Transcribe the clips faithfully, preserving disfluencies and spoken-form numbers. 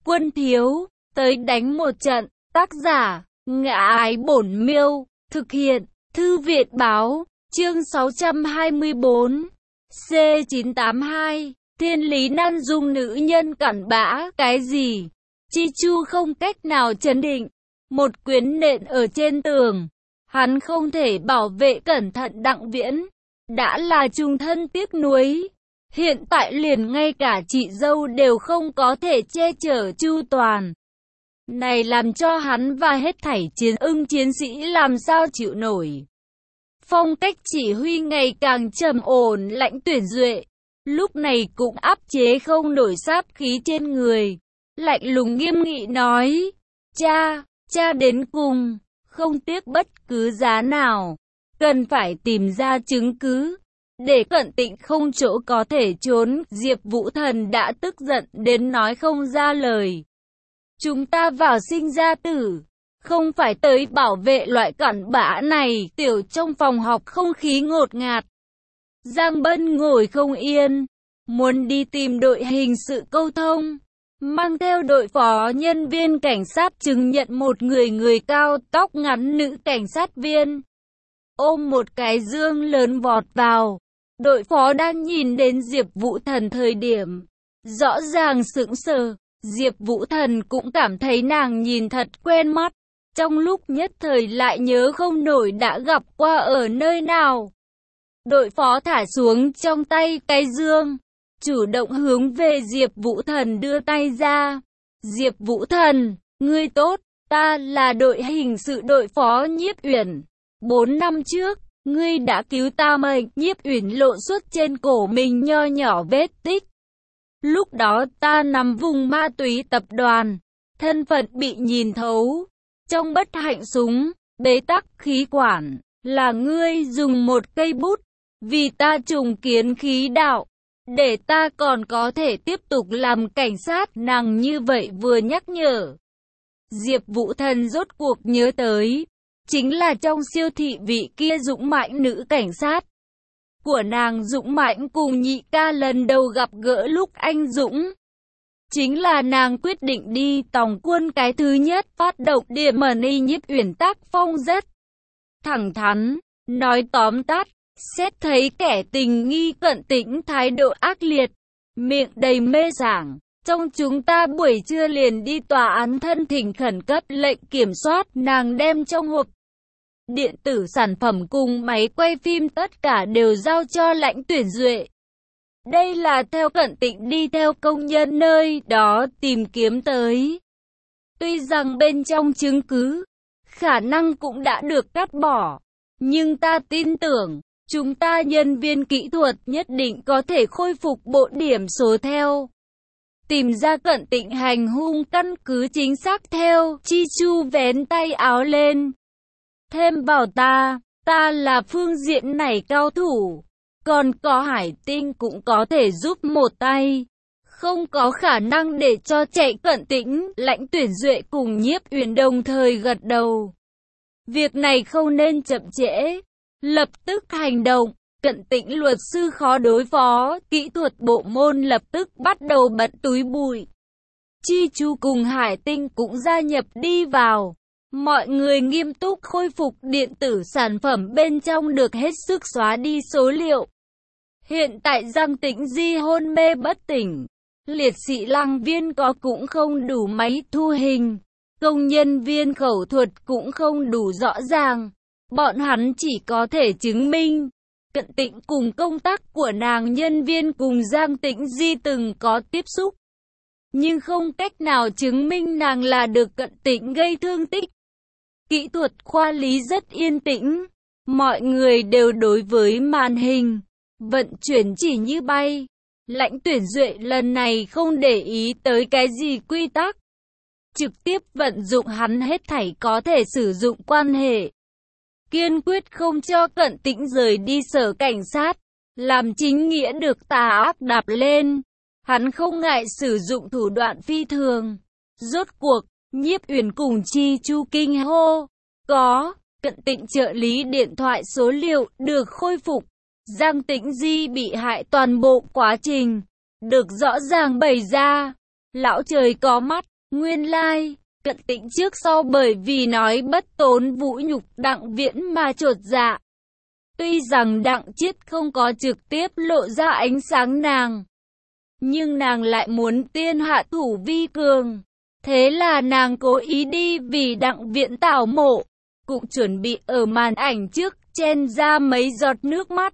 Quân thiếu, tới đánh một trận. Tác giả, Ngã Ái Bổn Miêu. Thực hiện, Thư viện báo. Chương sáu trăm hai mươi tư. C chín tám hai. Thiên lý nan dung nữ nhân cặn bã. Cái gì? Chi Chu không cách nào trấn định. Một quyến nện ở trên tường. Hắn không thể bảo vệ cẩn thận Đặng Viễn. Đã là chung thân tiếc nuối. Hiện tại liền ngay cả chị dâu đều không có thể che chở chu toàn. Này làm cho hắn và hết thảy chiến ưng chiến sĩ làm sao chịu nổi. Phong cách chỉ huy ngày càng trầm ổn. Lãnh Tuyển Duệ lúc này cũng áp chế không nổi sát khí trên người. Lạnh lùng nghiêm nghị nói: Cha, cha đến cùng, không tiếc bất cứ giá nào. Cần phải tìm ra chứng cứ, để Cận Tịnh không chỗ có thể trốn. Diệp Vũ Thần đã tức giận đến nói không ra lời. Chúng ta vào sinh ra tử, không phải tới bảo vệ loại cặn bã này. Tiểu trong phòng học không khí ngột ngạt. Giang Bân ngồi không yên, muốn đi tìm đội hình sự câu thông, mang theo đội phó nhân viên cảnh sát chứng nhận một người người cao tóc ngắn nữ cảnh sát viên. Ôm một cái dương lớn vọt vào. Đội phó đang nhìn đến Diệp Vũ Thần thời điểm rõ ràng sững sờ. Diệp Vũ Thần cũng cảm thấy nàng nhìn thật quen mắt. Trong lúc nhất thời lại nhớ không nổi đã gặp qua ở nơi nào. Đội phó thả xuống trong tay cái dương, chủ động hướng về Diệp Vũ Thần đưa tay ra. Diệp Vũ Thần, ngươi tốt, ta là đội hình sự đội phó Nhiếp Uyển. Bốn năm trước, ngươi đã cứu ta mệnh. Nhiếp Uyển lộ xuất trên cổ mình nho nhỏ vết tích. Lúc đó ta nắm vùng ma túy tập đoàn, thân phận bị nhìn thấu. Trong bất hạnh súng, bế tắc khí quản, là ngươi dùng một cây bút, vì ta trùng kiến khí đạo, để ta còn có thể tiếp tục làm cảnh sát. Nàng như vậy vừa nhắc nhở, Diệp Vũ Thần rốt cuộc nhớ tới, chính là trong siêu thị vị kia dũng mãnh nữ cảnh sát của nàng. Dũng mãnh cùng nhị ca lần đầu gặp gỡ lúc anh Dũng, chính là nàng quyết định đi tòng quân cái thứ nhất phát động điểm mẩn. Y Nhiếp Uyển tác phong rất thẳng thắn, nói tóm tắt, xét thấy kẻ tình nghi Cận Tĩnh thái độ ác liệt, miệng đầy mê sảng. Trong chúng ta buổi trưa liền đi tòa án thân thỉnh khẩn cấp lệnh kiểm soát. Nàng đem trong hộp điện tử sản phẩm cùng máy quay phim tất cả đều giao cho Lãnh Tuyển Duệ. Đây là theo Cận Tịnh đi theo công nhân nơi đó tìm kiếm tới. Tuy rằng bên trong chứng cứ, khả năng cũng đã được cắt bỏ, nhưng ta tin tưởng, chúng ta nhân viên kỹ thuật nhất định có thể khôi phục bộ điểm số theo. Tìm ra Cận Tịnh hành hung căn cứ chính xác theo. Chi Chu vén tay áo lên. Thêm vào ta, ta là phương diện này cao thủ. Còn có Hải Tinh cũng có thể giúp một tay. Không có khả năng để cho chạy Cận Tĩnh. Lãnh Tuyển Duệ cùng Nhiếp Uyển đồng thời gật đầu. Việc này không nên chậm trễ, lập tức hành động. Cận Tĩnh luật sư khó đối phó, kỹ thuật bộ môn lập tức bắt đầu bận túi bụi. Chi Chu cùng Hải Tinh cũng gia nhập đi vào. Mọi người nghiêm túc khôi phục điện tử sản phẩm bên trong, được hết sức xóa đi số liệu. Hiện tại Giang Tĩnh Di hôn mê bất tỉnh. Liệt sĩ Lăng Viên có cũng không đủ máy thu hình. Công nhân viên khẩu thuật cũng không đủ rõ ràng. Bọn hắn chỉ có thể chứng minh Cận Tịnh cùng công tác của nàng nhân viên cùng Giang Tĩnh Di từng có tiếp xúc, nhưng không cách nào chứng minh nàng là được Cận Tịnh gây thương tích. Kỹ thuật khoa lý rất yên tĩnh, mọi người đều đối với màn hình vận chuyển chỉ như bay. Lãnh Tuyển Duệ lần này không để ý tới cái gì quy tắc, trực tiếp vận dụng hắn hết thảy có thể sử dụng quan hệ, kiên quyết không cho Cận Tĩnh rời đi sở cảnh sát, làm chính nghĩa được tà ác đạp lên. Hắn không ngại sử dụng thủ đoạn phi thường. Rốt cuộc, Nhiếp Uyển cùng Chi Chu kinh hô, có. Cận Tịnh trợ lý điện thoại số liệu được khôi phục. Giang Tĩnh Di bị hại toàn bộ quá trình được rõ ràng bày ra. Lão trời có mắt, Nguyên lai, like, Cận Tĩnh trước sau bởi vì nói bất tốn vũ nhục Đặng Viễn mà chột dạ. Tuy rằng Đặng Chiết không có trực tiếp lộ ra ánh sáng nàng, nhưng nàng lại muốn tiên hạ thủ vi cường. Thế là nàng cố ý đi vì Đặng Viễn tảo mộ, cũng chuẩn bị ở màn ảnh trước chen ra mấy giọt nước mắt,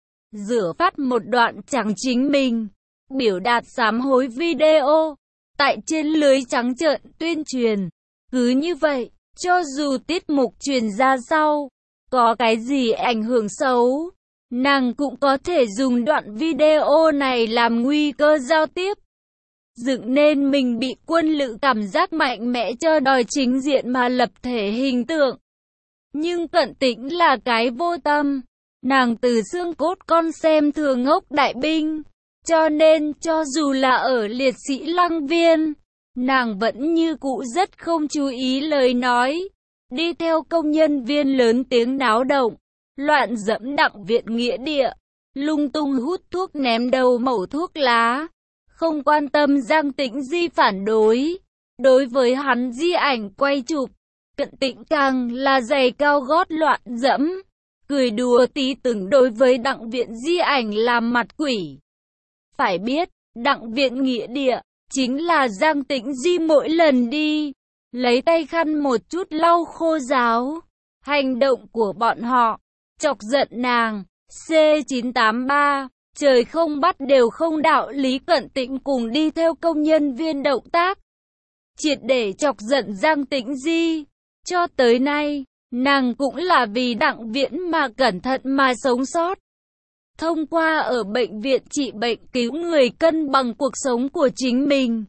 rửa phát một đoạn chẳng chính mình, biểu đạt sám hối video, tại trên lưới trắng trợn tuyên truyền. Cứ như vậy, cho dù tiết mục truyền ra sau, có cái gì ảnh hưởng xấu, nàng cũng có thể dùng đoạn video này làm nguy cơ giao tiếp, dựng nên mình bị quân lữ cảm giác mạnh mẽ cho đòi chính diện mà lập thể hình tượng. Nhưng Cận Tĩnh là cái vô tâm, nàng từ xương cốt con xem thường Ngốc Đại Binh, cho nên cho dù là ở Liệt Sĩ Lăng Viên, nàng vẫn như cũ rất không chú ý lời nói, đi theo công nhân viên lớn tiếng náo động, loạn dẫm Đặng Viện nghĩa địa, lung tung hút thuốc ném đầu mẩu thuốc lá, không quan tâm Giang Tĩnh Di phản đối. Đối với hắn di ảnh quay chụp, Cận Tĩnh càng là giày cao gót loạn dẫm, cười đùa tí từng đối với Đặng Viện di ảnh làm mặt quỷ. Phải biết, Đặng Viện nghĩa địa chính là Giang Tĩnh Di mỗi lần đi, lấy tay khăn một chút lau khô ráo. Hành động của bọn họ chọc giận nàng. C chín tám ba, trời không bắt đều không đạo lý. Cận Tĩnh cùng đi theo công nhân viên động tác, triệt để chọc giận Giang Tĩnh Di. Cho tới nay, nàng cũng là vì Đặng Viễn mà cẩn thận mà sống sót. Thông qua ở bệnh viện trị bệnh cứu người cân bằng cuộc sống của chính mình.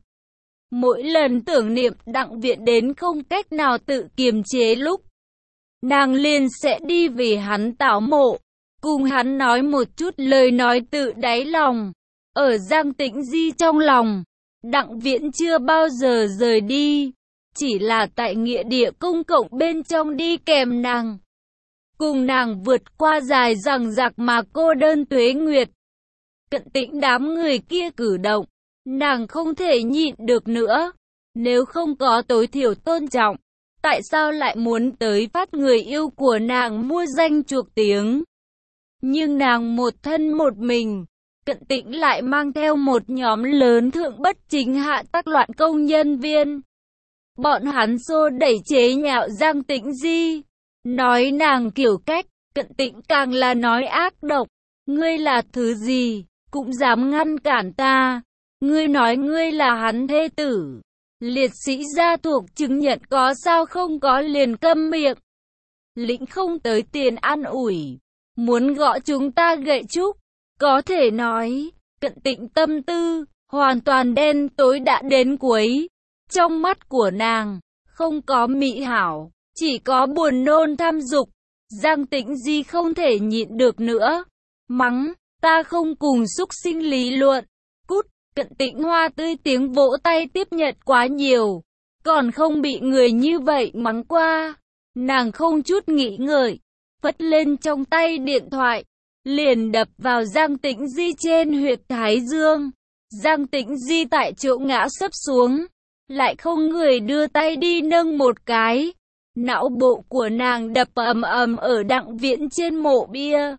Mỗi lần tưởng niệm Đặng Viễn đến không cách nào tự kiềm chế lúc, nàng liền sẽ đi vì hắn tảo mộ, cùng hắn nói một chút lời nói tự đáy lòng. Ở Giang Tĩnh Di trong lòng, Đặng Viễn chưa bao giờ rời đi, chỉ là tại nghĩa địa công cộng bên trong đi kèm nàng, cùng nàng vượt qua dài dằng dặc mà cô đơn tuế nguyệt. Cận Tĩnh đám người kia cử động, nàng không thể nhịn được nữa. Nếu không có tối thiểu tôn trọng, tại sao lại muốn tới phát người yêu của nàng mua danh chuộc tiếng? Nhưng nàng một thân một mình, Cận Tĩnh lại mang theo một nhóm lớn thượng bất chính hạ tác loạn công nhân viên. Bọn hắn xô đẩy chế nhạo Giang Tĩnh Di, nói nàng kiểu cách. Cận Tĩnh càng là nói ác độc. Ngươi là thứ gì, cũng dám ngăn cản ta? Ngươi nói ngươi là hắn thê tử, liệt sĩ gia thuộc chứng nhận có sao không có liền câm miệng. Lĩnh không tới tiền an ủi, muốn gõ chúng ta gậy trúc. Có thể nói, Cận Tĩnh tâm tư hoàn toàn đen tối đã đến cuối. Trong mắt của nàng, không có mỹ hảo, chỉ có buồn nôn tham dục. Giang Tĩnh Di không thể nhịn được nữa, mắng, ta không cùng xúc sinh lý luận, cút. Cận Tĩnh hoa tươi tiếng vỗ tay tiếp nhận quá nhiều, còn không bị người như vậy mắng qua. Nàng không chút nghĩ ngợi, phất lên trong tay điện thoại, liền đập vào Giang Tĩnh Di trên huyệt thái dương. Giang Tĩnh Di tại chỗ ngã sấp xuống, lại không người đưa tay đi nâng một cái. Não bộ của nàng đập ầm ầm ở Đặng Viễn trên mộ bia,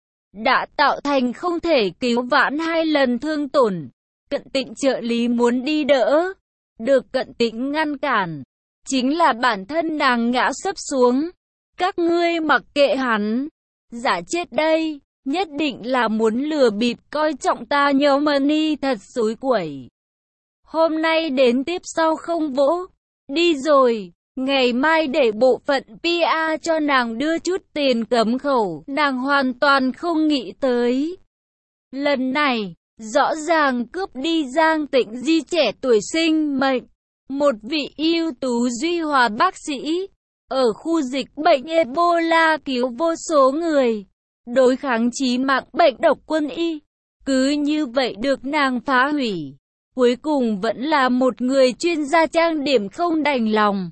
đã tạo thành không thể cứu vãn hai lần thương tổn. Cận Tĩnh trợ lý muốn đi đỡ, được Cận Tĩnh ngăn cản. Chính là bản thân nàng ngã sấp xuống. Các ngươi mặc kệ hắn, giả chết đây, nhất định là muốn lừa bịp coi trọng ta nhiều money thật xúi quẩy. Hôm nay đến tiếp sau không vỗ, đi rồi. Ngày mai để bộ phận pê e cho nàng đưa chút tiền cấm khẩu. Nàng hoàn toàn không nghĩ tới, lần này rõ ràng cướp đi Giang Tĩnh Di trẻ tuổi sinh mệnh. Một vị ưu tú duy hòa bác sĩ, ở khu dịch bệnh Ebola cứu vô số người, đối kháng chí mạng bệnh độc quân y. Cứ như vậy được nàng phá hủy. Cuối cùng vẫn là một người chuyên gia trang điểm không đành lòng,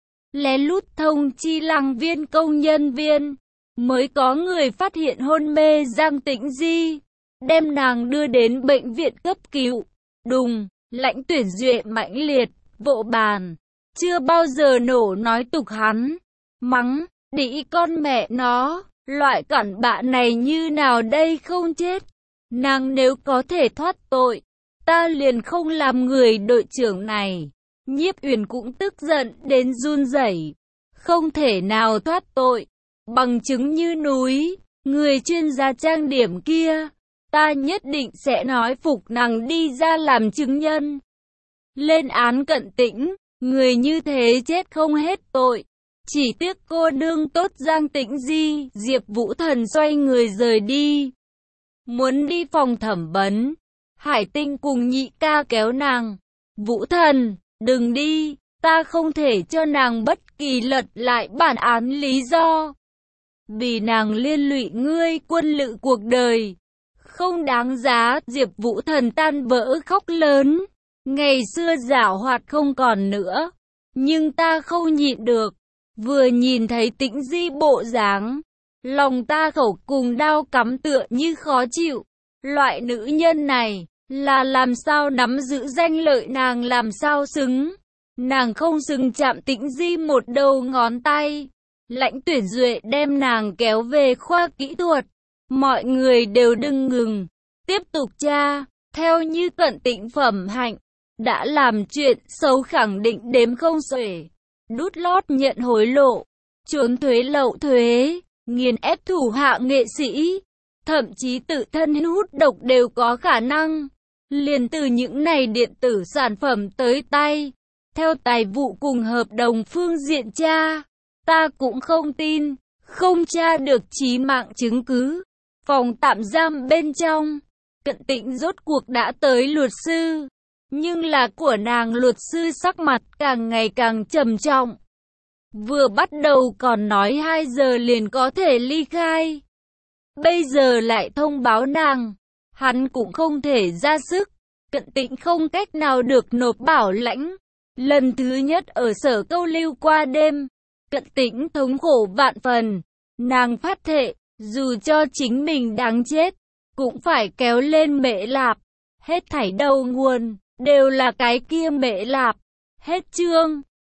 lén lút thông chi Lăng Viên công nhân viên, mới có người phát hiện hôn mê Giang Tĩnh Di, đem nàng đưa đến bệnh viện cấp cứu. Đùng, lãnh tuyển duệ mãnh liệt, vỗ bàn, chưa bao giờ nổ nói tục hắn, mắng, đĩ con mẹ nó, loại cặn bạ này như nào đây không chết. Nàng nếu có thể thoát tội, ta liền không làm người đội trưởng này. Nhiếp Uyển cũng tức giận đến run rẩy, không thể nào thoát tội, bằng chứng như núi, người chuyên gia trang điểm kia, ta nhất định sẽ nói phục nàng đi ra làm chứng nhân. Lên án Cận Tĩnh, người như thế chết không hết tội. Chỉ tiếc cô đương tốt Giang Tĩnh Di, Diệp Vũ Thần xoay người rời đi. Muốn đi phòng thẩm vấn, Hải Tinh cùng Nhị ca kéo nàng. Vũ Thần, đừng đi, ta không thể cho nàng bất kỳ lật lại bản án lý do. Vì nàng liên lụy ngươi quân lự cuộc đời. Không đáng giá. Diệp Vũ Thần tan vỡ khóc lớn. Ngày xưa giảo hoạt không còn nữa. Nhưng ta không nhịn được. Vừa nhìn thấy Tĩnh Di bộ dáng, lòng ta khẩu cùng đao cắm tựa như khó chịu. Loại nữ nhân này, là làm sao nắm giữ danh lợi nàng làm sao xứng. Nàng không xứng chạm Tĩnh Di một đầu ngón tay. Lãnh Tuyển Duệ đem nàng kéo về khoa kỹ thuật. Mọi người đều đừng ngừng. Tiếp tục tra. Theo như Cận Tĩnh phẩm hạnh, đã làm chuyện xấu khẳng định đếm không xuể. Đút lót nhận hối lộ, trốn thuế lậu thuế, nghiền ép thủ hạ nghệ sĩ, thậm chí tự thân hút độc đều có khả năng. Liền từ những này điện tử sản phẩm tới tay, theo tài vụ cùng hợp đồng phương diện tra, ta cũng không tin, không tra được chí mạng chứng cứ. Phòng tạm giam bên trong, Cận Tĩnh rốt cuộc đã tới luật sư. Nhưng là của nàng luật sư sắc mặt càng ngày càng trầm trọng. Vừa bắt đầu còn nói hai giờ liền có thể ly khai. Bây giờ lại thông báo nàng, hắn cũng không thể ra sức. Cận Tĩnh không cách nào được nộp bảo lãnh. Lần thứ nhất ở sở câu lưu qua đêm, Cận Tĩnh thống khổ vạn phần. Nàng phát thệ, dù cho chính mình đáng chết, cũng phải kéo lên Mễ Lạp. Hết thảy đầu nguồn đều là cái kia Mễ Lạp. Hết chương.